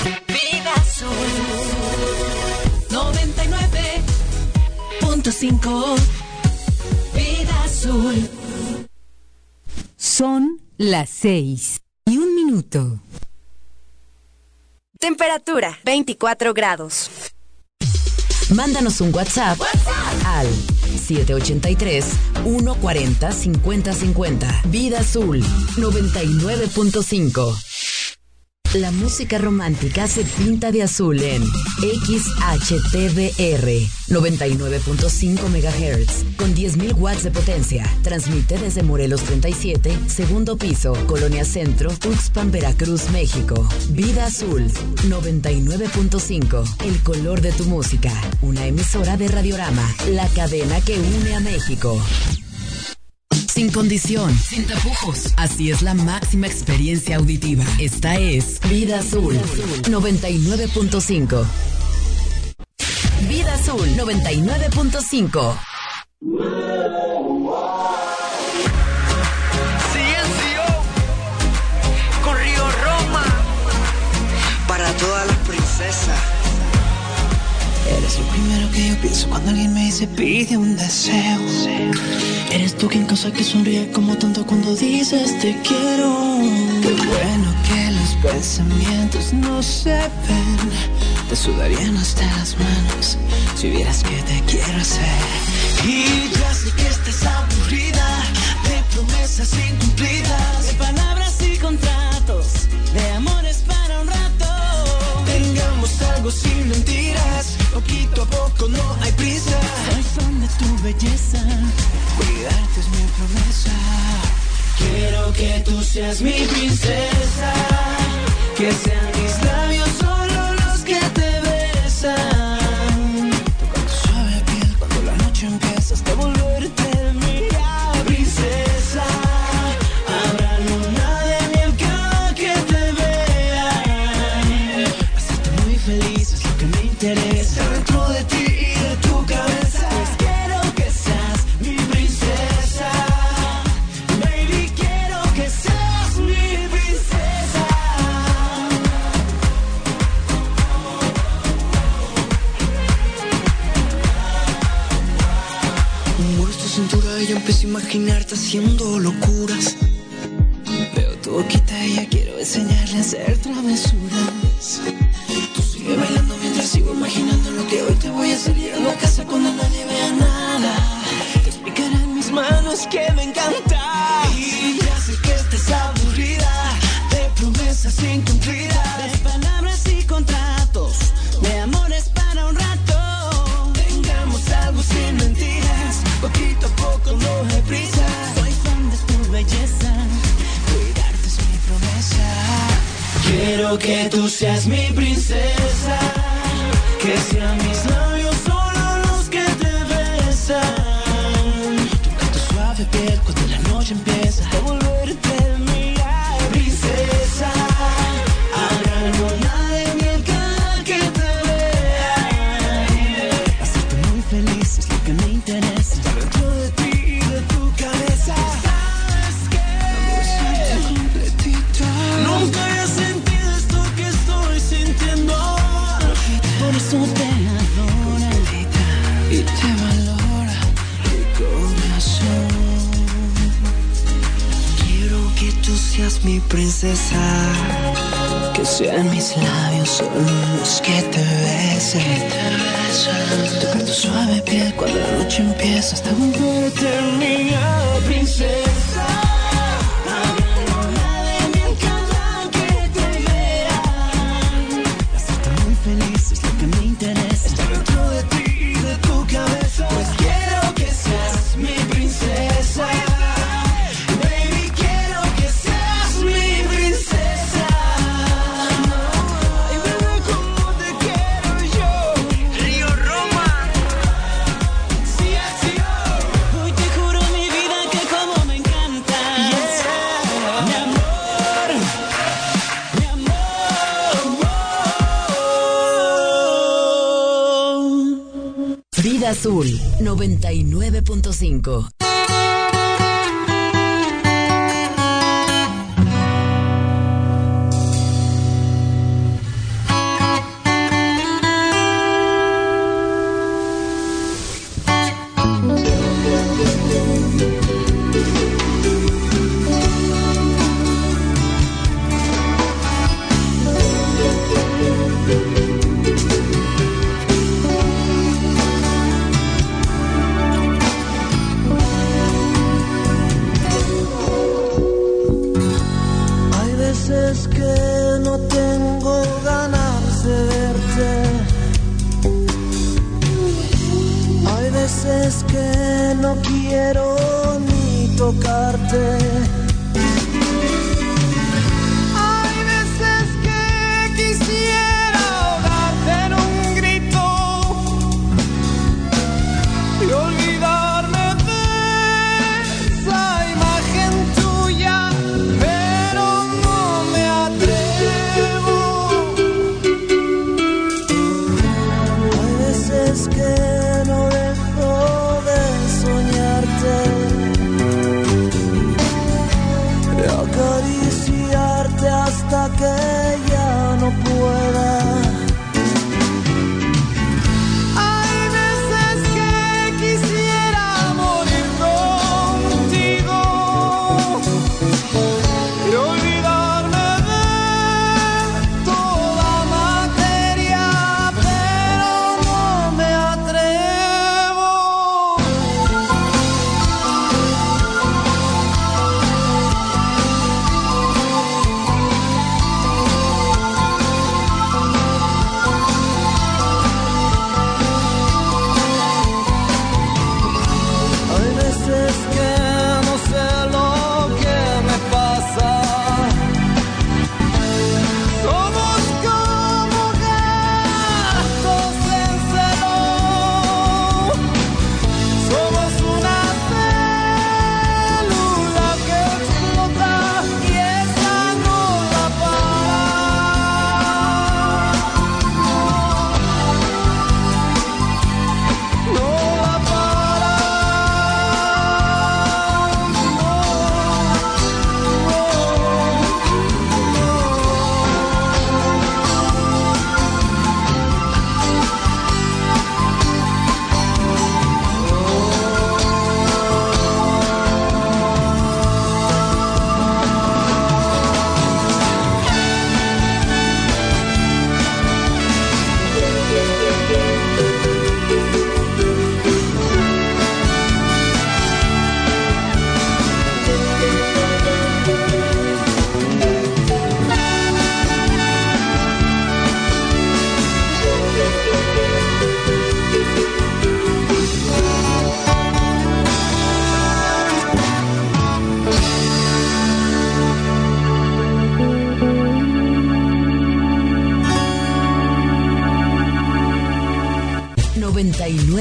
Vida Azul 99.5. Vida Azul. Son las 6:01. Temperatura 24 grados. Mándanos un WhatsApp al 783-140-5050. Vida Azul 99.5. La música romántica se pinta de azul en XHTBR 99.5 MHz con 10.000 watts de potencia. Transmite desde Morelos 37, segundo piso, Colonia Centro, Tuxpan, Veracruz, México. Vida Azul 99.5. El color de tu música. Una emisora de Radiorama, la cadena que une a México. Sin condición, sin tapujos. Así es la máxima experiencia auditiva. Esta es Vida Azul 99.5. Vida Azul 99.5. CNCO con Río Roma para todas las princesas. Eres lo primero que yo pienso cuando alguien me dice pide un deseo. Eres tú quien causa que sonríe como tanto cuando dices te quiero. Qué bueno que los pensamientos no se ven. Te sudarían hasta las manos si vieras que te quiero hacer. Y ya sé que estás aburrida de promesas incumplidas, de palabras y contratos, de amores para un rato. Tengamos algo sin mentiras, poquito a poco, no hay prisa. Soy fan de tu belleza, cuidarte es mi promesa. Quiero que tú seas mi princesa, que sean mis labios solo los que te besan. Tocando suave piel cuando la noche empieza hasta volverte mía, princesa. Habrá luna de miel cada que te vea. Hacerte muy feliz es lo que me interesa. Dentro de ti y de tu cabeza, pues quiero que seas mi princesa. Baby, quiero que seas mi princesa. Mueves tu cintura y yo empiezo a imaginarte haciendo locuras. Veo tu boquita y ya quiero enseñarle a hacer travesuras. Tú sigue bailando mientras sigo imaginando lo que hoy te voy a hacer. Llegando a casa cuando nadie vea nada, te explicaré en mis manos que me encanta. Y ya sé que estás aburrida de promesas incumplidas, de palabras y contratos, de amores para un rato. Tengamos algo sin mentiras, poquito a poco, no hay prisa. Soy fan de tu belleza, cuidarte es mi promesa. Quiero que tú seas mi princesa, que sean mis labios solo los que te besan. Tocando suave piel cuando la noche empieza hasta volverte mía, princesa. Habrá luna de miel cada que te vea. Hacerte muy feliz es lo que me interesa. Estar dentro de ti y de tu cabeza. ¿Sabes qué? Amorcito completita. Nunca había sentido esto que estoy sintiendo. Por eso te adora y te valora mi corazón. Quiero que tú seas mi princesa, que sean mis labios solo los que te besen. Tocar tu suave piel cuando la noche empieza hasta volverte mía, princesa. Feliz es lo que me interesa. Estar dentro de ti y de tu cabeza. Pues quiero que seas mi princesa. Baby, quiero que seas mi princesa. Ay, bebé, como te quiero yo. Río Roma. Sí, así hoy te juro mi vida que como me encanta. Mi amor, mi amor. Vida Azul 99.5.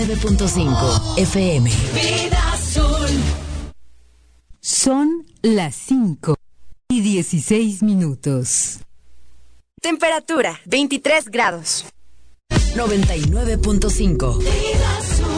99.5 FM. Vida azul. Son las 5:16. Temperatura 23 grados. 99.5. Vida azul.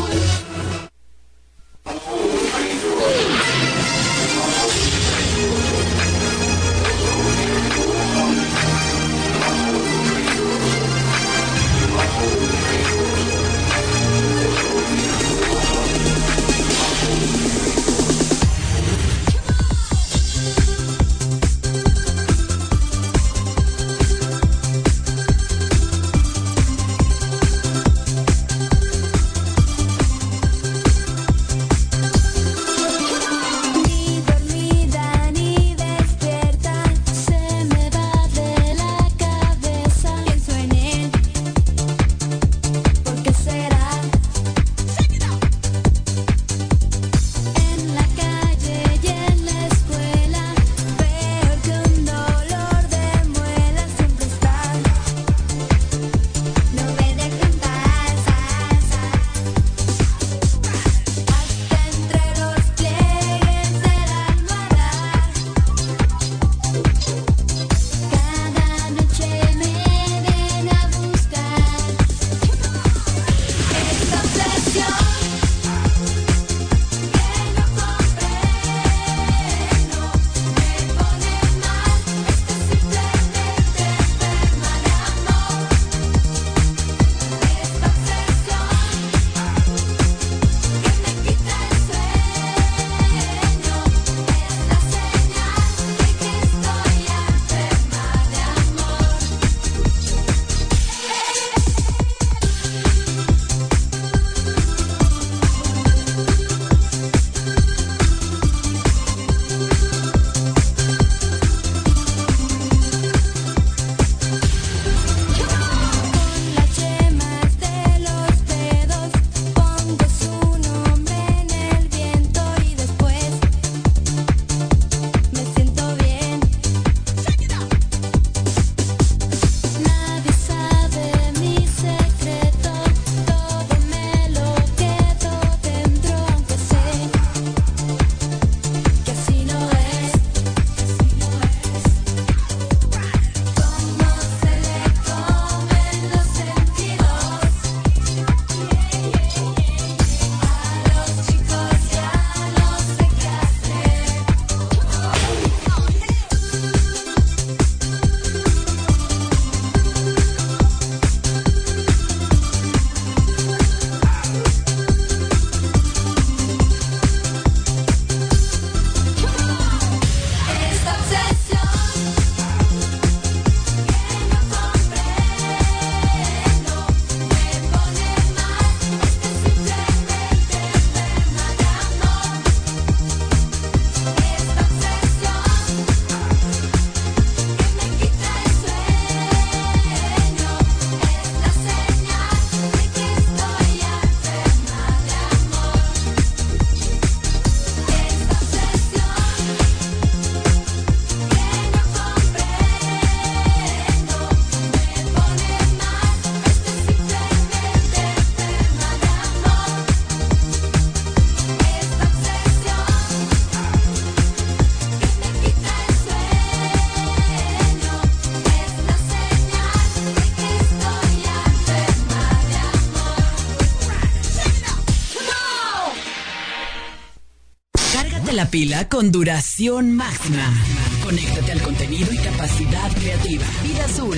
La pila con duración máxima. Conéctate al contenido y capacidad creativa. Vida Azul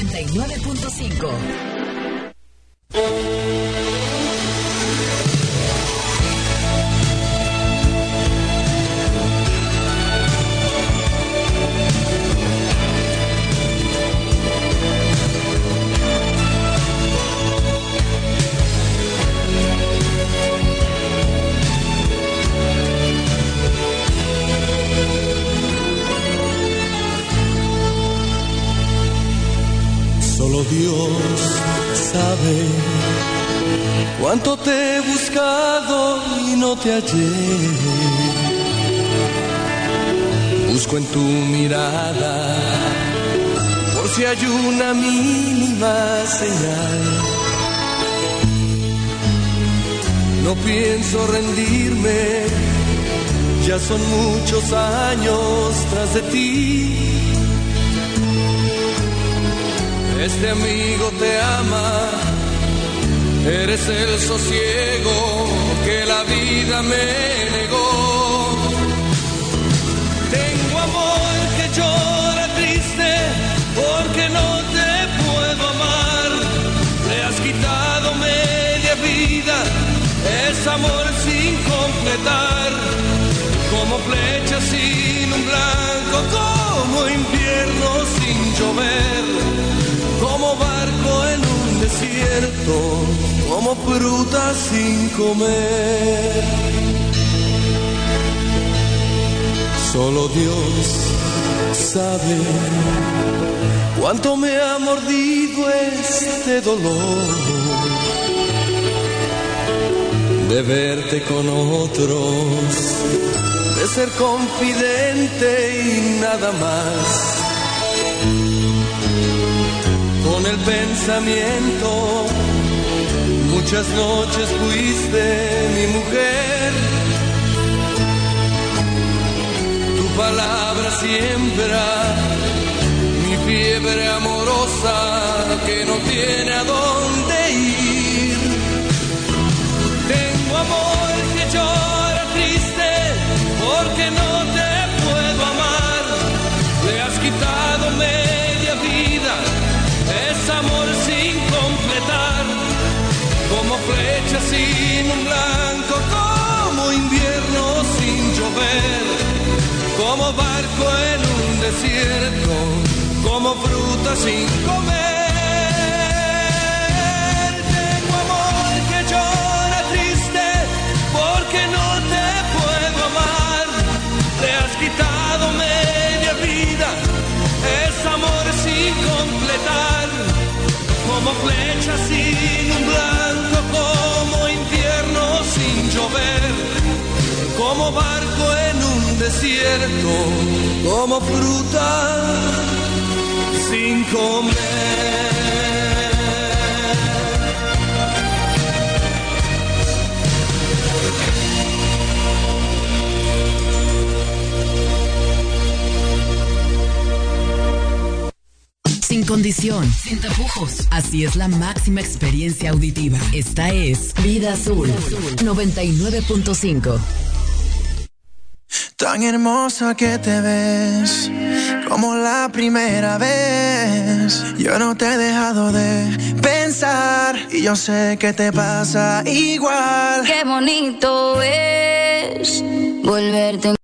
99.5. Solo Dios sabe cuánto te he buscado y no te hallé. Busco en tu mirada por si hay una mínima señal No pienso rendirme, ya son muchos años tras de ti. Este amigo te ama, eres el sosiego que la vida me negó. Tengo amor que llora triste porque no te puedo amar. Le has quitado media vida, es amor sin completar. Como flecha sin un blanco, como invierno sin llover, como barco en un desierto, como fruta sin comer. Solo Dios sabe cuánto me ha mordido este dolor de verte con otros, de ser confidente y nada más. Con el pensamiento muchas noches fuiste mi mujer. Tu palabra siembra mi fiebre amorosa que no tiene a dónde ir. Tengo amor que llora triste porque no te puedo amar. Le has quitado media vida, es amor sin completar. Como flecha sin un blanco, como invierno sin llover, como barco en un desierto, como fruta sin comer. Tengo amor que llora triste porque no te puedo amar. Le has quitado media vida, es amor sin completar. Como flecha sin un blanco, como invierno sin llover, como barco en un desierto, como fruta sin comer. Sin condición, sin tapujos. Así es la máxima experiencia auditiva. Esta es Vida Azul 99.5. Tan hermosa que te ves, como la primera vez. Yo no te he dejado de pensar y yo sé que te pasa igual. Qué bonito es volverte